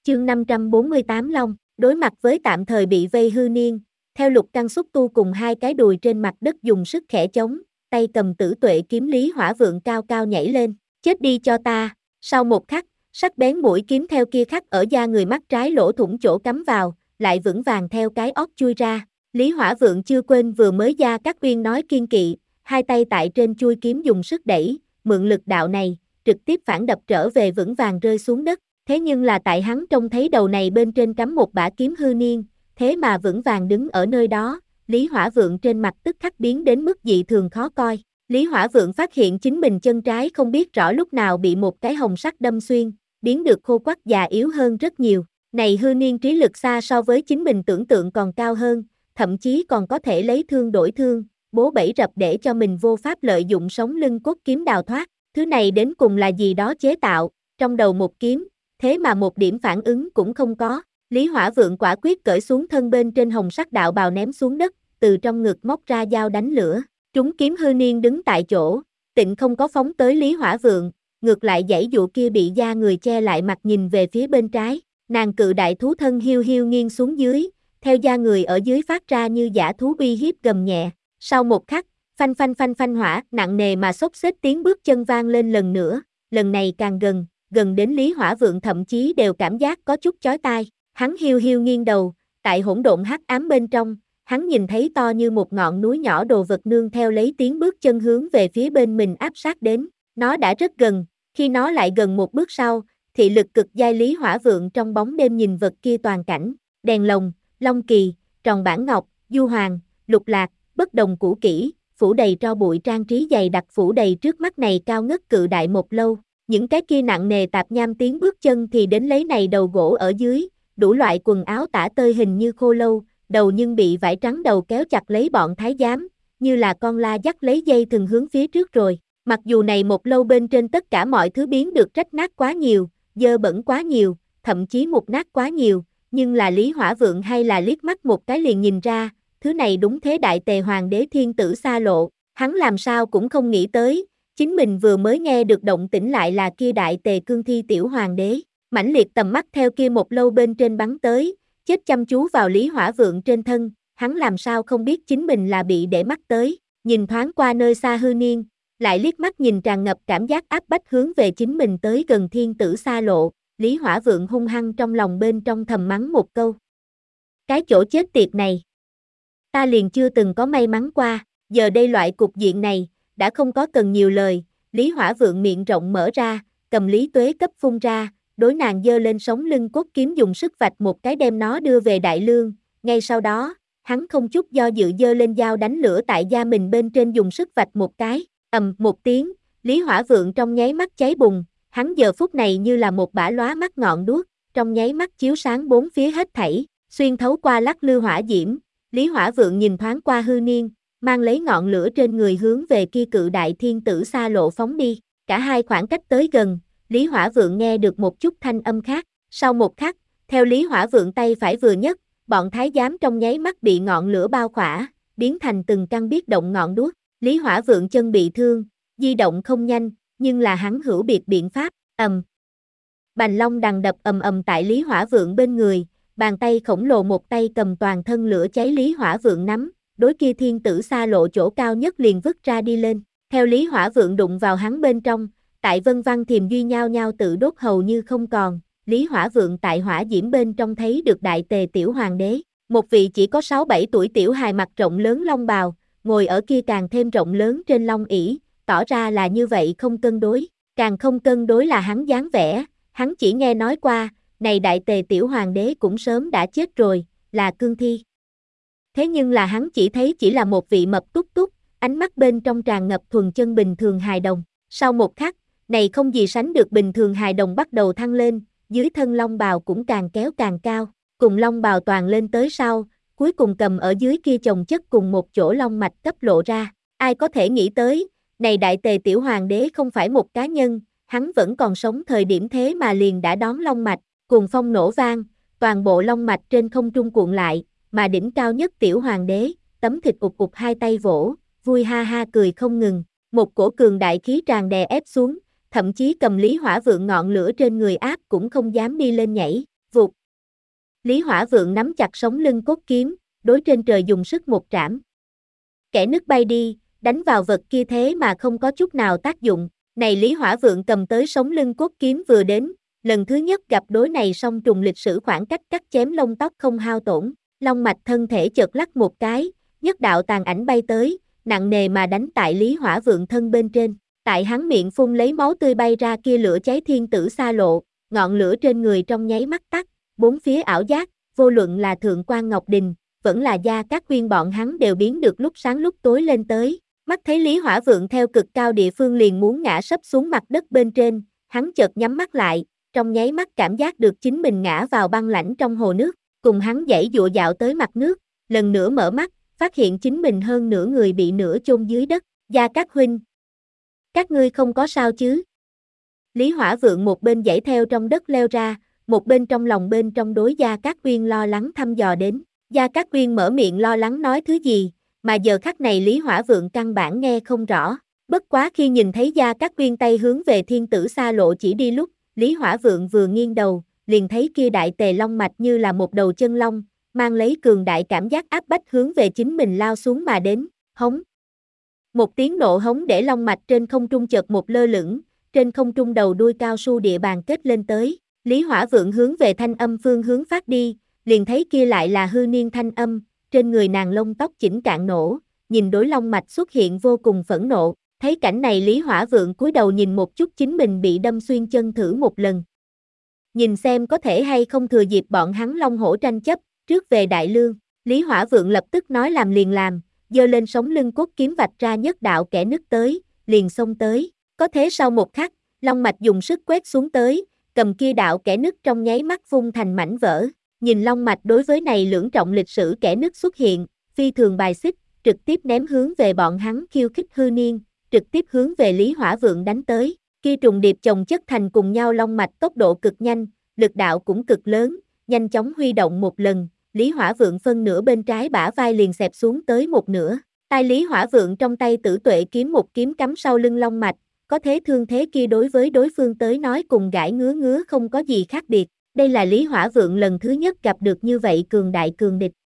Chương 548 Long, đối mặt với tạm thời bị vây hư niên, theo Lục Căng xúc tu cùng hai cái đùi trên mặt đất dùng sức khẽ chống, tay cầm Tử Tuệ kiếm Lý Hỏa Vượng cao cao nhảy lên, chết đi cho ta. Sau một khắc, sắc bén mũi kiếm theo kia khắc ở da người mắt trái lỗ thủng chỗ cắm vào, lại vững vàng theo cái óc chui ra. Lý Hỏa Vượng chưa quên vừa mới Gia Cát Uyên nói kiên kỵ, hai tay tại trên chui kiếm dùng sức đẩy, mượn lực đạo này, trực tiếp phản đập trở về vững vàng rơi xuống đất. Thế nhưng là tại hắn trông thấy đầu này bên trên cắm một bả kiếm hư niên, thế mà vững vàng đứng ở nơi đó, Lý Hỏa Vượng trên mặt tức khắc biến đến mức dị thường khó coi. Lý Hỏa Vượng phát hiện chính mình chân trái không biết rõ lúc nào bị một cái hồng sắc đâm xuyên, biến được khô quắt già yếu hơn rất nhiều. Này hư niên trí lực xa so với chính mình tưởng tượng còn cao hơn, thậm chí còn có thể lấy thương đổi thương, bố bẫy rập để cho mình vô pháp lợi dụng sống lưng cốt kiếm đào thoát. Thứ này đến cùng là gì đó chế tạo, trong đầu một kiếm, thế mà một điểm phản ứng cũng không có. Lý Hỏa Vượng quả quyết cởi xuống thân bên trên hồng sắc đạo bào ném xuống đất, từ trong ngực móc ra dao đánh lửa. Trúng kiếm hư niên đứng tại chỗ, tịnh không có phóng tới Lý Hỏa Vượng, ngược lại giãy dụ kia bị da người che lại mặt nhìn về phía bên trái. Nàng cự đại thú thân hiu hiu nghiêng xuống dưới, theo da người ở dưới phát ra như dã thú uy hiếp gầm nhẹ. Sau một khắc, phanh phanh phanh phanh hỏa, nặng nề mà xốc xếch tiếng bước chân vang lên lần nữa, lần này càng gần đến Lý Hỏa Vượng thậm chí đều cảm giác có chút chói tai. Hắn hiu hiu nghiêng đầu, tại hỗn độn hắc ám bên trong, hắn nhìn thấy to như một ngọn núi nhỏ đồ vật nương theo lấy tiếng bước chân hướng về phía bên mình áp sát đến. Nó đã rất gần, khi nó lại gần một bước sau, thị lực cực giai Lý Hỏa Vượng trong bóng đêm nhìn vật kia toàn cảnh, đèn lồng, long kỳ, tròn bản ngọc, du hoàng, lục lạc, bất đồng cũ kỹ, phủ đầy tro bụi trang trí dày đặc phủ đầy trước mắt này cao ngất cự đại một lâu. Những cái kia nặng nề tạp nham tiếng bước chân thì đến lấy này đầu gỗ ở dưới, đủ loại quần áo tả tơi hình như khô lâu, đầu nhưng bị vải trắng đầu kéo chặt lấy bọn thái giám, như là con la dắt lấy dây thừng hướng phía trước rồi. Mặc dù này một lâu bên trên tất cả mọi thứ biến được rách nát quá nhiều, dơ bẩn quá nhiều, thậm chí mục nát quá nhiều, nhưng là Lý Hỏa Vượng hay là liếc mắt một cái liền nhìn ra, thứ này đúng thế đại tề hoàng đế thiên tử xa lộ, hắn làm sao cũng không nghĩ tới. Chính mình vừa mới nghe được động tĩnh lại là kia đại tề cương thi tiểu hoàng đế, mãnh liệt tầm mắt theo kia một lâu bên trên bắn tới, chết chăm chú vào Lý Hỏa Vượng trên thân, hắn làm sao không biết chính mình là bị để mắt tới, nhìn thoáng qua nơi xa hư niên, lại liếc mắt nhìn tràn ngập cảm giác áp bách hướng về chính mình tới gần thiên tử xa lộ, Lý Hỏa Vượng hung hăng trong lòng bên trong thầm mắng một câu. Cái chỗ chết tiệt này, ta liền chưa từng có may mắn qua, giờ đây loại cục diện này, đã không có cần nhiều lời, Lý Hỏa Vượng miệng rộng mở ra, cầm Lý Tuế cấp phun ra, đối nàng giơ lên sống lưng cốt kiếm dùng sức vạch một cái đem nó đưa về đại lương, ngay sau đó, hắn không chút do dự giơ lên dao đánh lửa tại da mình bên trên dùng sức vạch một cái, một tiếng, Lý Hỏa Vượng trong nháy mắt cháy bùng, hắn giờ phút này như là một bả lóa mắt ngọn đuốc, trong nháy mắt chiếu sáng bốn phía hết thảy, xuyên thấu qua lắc lư hỏa diễm, Lý Hỏa Vượng nhìn thoáng qua hư niên, mang lấy ngọn lửa trên người hướng về kia cự đại thiên tử xa lộ phóng đi, cả hai khoảng cách tới gần, Lý Hỏa Vượng nghe được một chút thanh âm khác, sau một khắc, theo Lý Hỏa Vượng tay phải vừa nhấc, bọn thái giám trong nháy mắt bị ngọn lửa bao khỏa, biến thành từng căn biết động ngọn đuốc, Lý Hỏa Vượng chân bị thương, di động không nhanh, nhưng là hắn hữu biệt biện pháp, Bành Long đằng đập tại Lý Hỏa Vượng bên người, bàn tay khổng lồ một tay cầm toàn thân lửa cháy Lý Hỏa Vượng nắm, đối kia thiên tử xa lộ chỗ cao nhất liền vứt ra đi lên, theo Lý Hỏa Vượng đụng vào hắn bên trong, tại Vân Văn Thiềm Duy nhao nhao tự đốt hầu như không còn, Lý Hỏa Vượng tại hỏa diễm bên trong thấy được đại tề tiểu hoàng đế, một vị chỉ có 6-7 tuổi tiểu hài mặt rộng lớn long bào, ngồi ở kia càng thêm rộng lớn trên long ỷ, tỏ ra là như vậy không cân đối, càng không cân đối là hắn dáng vẻ, hắn chỉ nghe nói qua, này đại tề tiểu hoàng đế cũng sớm đã chết rồi, là cương thi. Thế nhưng là hắn chỉ thấy chỉ là một vị mập túc túc, ánh mắt bên trong tràn ngập thuần chân bình thường hài đồng. Sau một khắc, này không gì sánh được bình thường hài đồng bắt đầu thăng lên, dưới thân long bào cũng càng kéo càng cao, cùng long bào toàn lên tới sau, cuối cùng cầm ở dưới kia chồng chất cùng một chỗ long mạch cấp lộ ra. Ai có thể nghĩ tới, này đại tề tiểu hoàng đế không phải một cá nhân, hắn vẫn còn sống thời điểm thế mà liền đã đón long mạch, cùng phong nổ vang, toàn bộ long mạch trên không trung cuộn lại, mà đỉnh cao nhất tiểu hoàng đế, tấm thịt ụp ụp hai tay vỗ, vui ha ha cười không ngừng, một cổ cường đại khí tràn đè ép xuống, thậm chí cầm Lý Hỏa Vượng ngọn lửa trên người áp cũng không dám đi lên nhảy, Vụt. Lý Hỏa Vượng nắm chặt sống lưng cốt kiếm, đối trên trời dùng sức một trảm. Kẻ nứt bay đi, đánh vào vật kia thế mà không có chút nào tác dụng. Này Lý Hỏa Vượng cầm tới sống lưng cốt kiếm vừa đến, lần thứ nhất gặp đối này song trùng lịch sử khoảng cách cắt chém lông tóc không hao tổn, long mạch thân thể chợt lắc một cái, nhất đạo tàn ảnh bay tới, nặng nề mà đánh tại Lý Hỏa Vượng thân bên trên. Tại hắn miệng phun lấy máu tươi bay ra kia lửa cháy thiên tử xa lộ, ngọn lửa trên người trong nháy mắt tắt, bốn phía ảo giác, vô luận là Thượng quan Ngọc Đình, vẫn là Gia Cát Huyên bọn hắn đều biến được lúc sáng lúc tối lên tới. Mắt thấy Lý Hỏa Vượng theo cực cao địa phương liền muốn ngã sấp xuống mặt đất bên trên, hắn chợt nhắm mắt lại, trong nháy mắt cảm giác được chính mình ngã vào băng lãnh trong hồ nước, cùng hắn giãy giụa dạo tới mặt nước, lần nữa mở mắt, phát hiện chính mình hơn nửa người bị nửa chôn dưới đất. Gia Cát Huynh, các ngươi không có sao chứ? Lý Hỏa Vượng một bên giãy theo trong đất leo ra, một bên trong lòng bên trong đối Gia Cát Huyên lo lắng thăm dò đến. Gia Cát Huyên mở miệng lo lắng nói thứ gì, mà giờ khắc này Lý Hỏa Vượng căn bản nghe không rõ. Bất quá khi nhìn thấy Gia Cát Huyên tay hướng về thiên tử xa lộ chỉ đi lúc, Lý Hỏa Vượng vừa nghiêng đầu, liền thấy kia đại tề long mạch như là một đầu chân long, mang lấy cường đại cảm giác áp bách hướng về chính mình lao xuống mà đến, hống. Một tiếng nộ hống để long mạch trên không trung chợt một lơ lửng, trên không trung đầu đuôi cao su địa bàn kết lên tới, Lý Hỏa Vượng hướng về thanh âm phương hướng phát đi, liền thấy kia lại là hư niên thanh âm, trên người nàng lông tóc chỉnh cạn nổ, nhìn đối long mạch xuất hiện vô cùng phẫn nộ, thấy cảnh này Lý Hỏa Vượng cúi đầu nhìn một chút chính mình bị đâm xuyên chân thử một lần. Nhìn xem có thể hay không thừa dịp bọn hắn long hổ tranh chấp, trước về Đại Lương, Lý Hỏa Vượng lập tức nói làm liền làm, giơ lên sống lưng cốt kiếm vạch ra nhất đạo kẻ nứt tới, liền xông tới, có thế sau một khắc, long mạch dùng sức quét xuống tới, cầm kia đạo kẻ nứt trong nháy mắt vung thành mảnh vỡ. Nhìn long mạch đối với này lưỡng trọng lịch sử kẻ nứt xuất hiện, phi thường bài xích, trực tiếp ném hướng về bọn hắn khiêu khích hư niên, trực tiếp hướng về Lý Hỏa Vượng đánh tới. Kia trùng điệp chồng chất thành cùng nhau long mạch tốc độ cực nhanh, lực đạo cũng cực lớn, nhanh chóng huy động một lần, Lý Hỏa Vượng phân nửa bên trái bả vai liền xẹp xuống tới một nửa. Tai Lý Hỏa Vượng trong tay Tử Tuệ kiếm một kiếm cắm sau lưng long mạch, có thế thương thế kia đối với đối phương tới nói cùng gãi ngứa ngứa không có gì khác biệt. Đây là Lý Hỏa Vượng lần thứ nhất gặp được như vậy cường đại cường địch.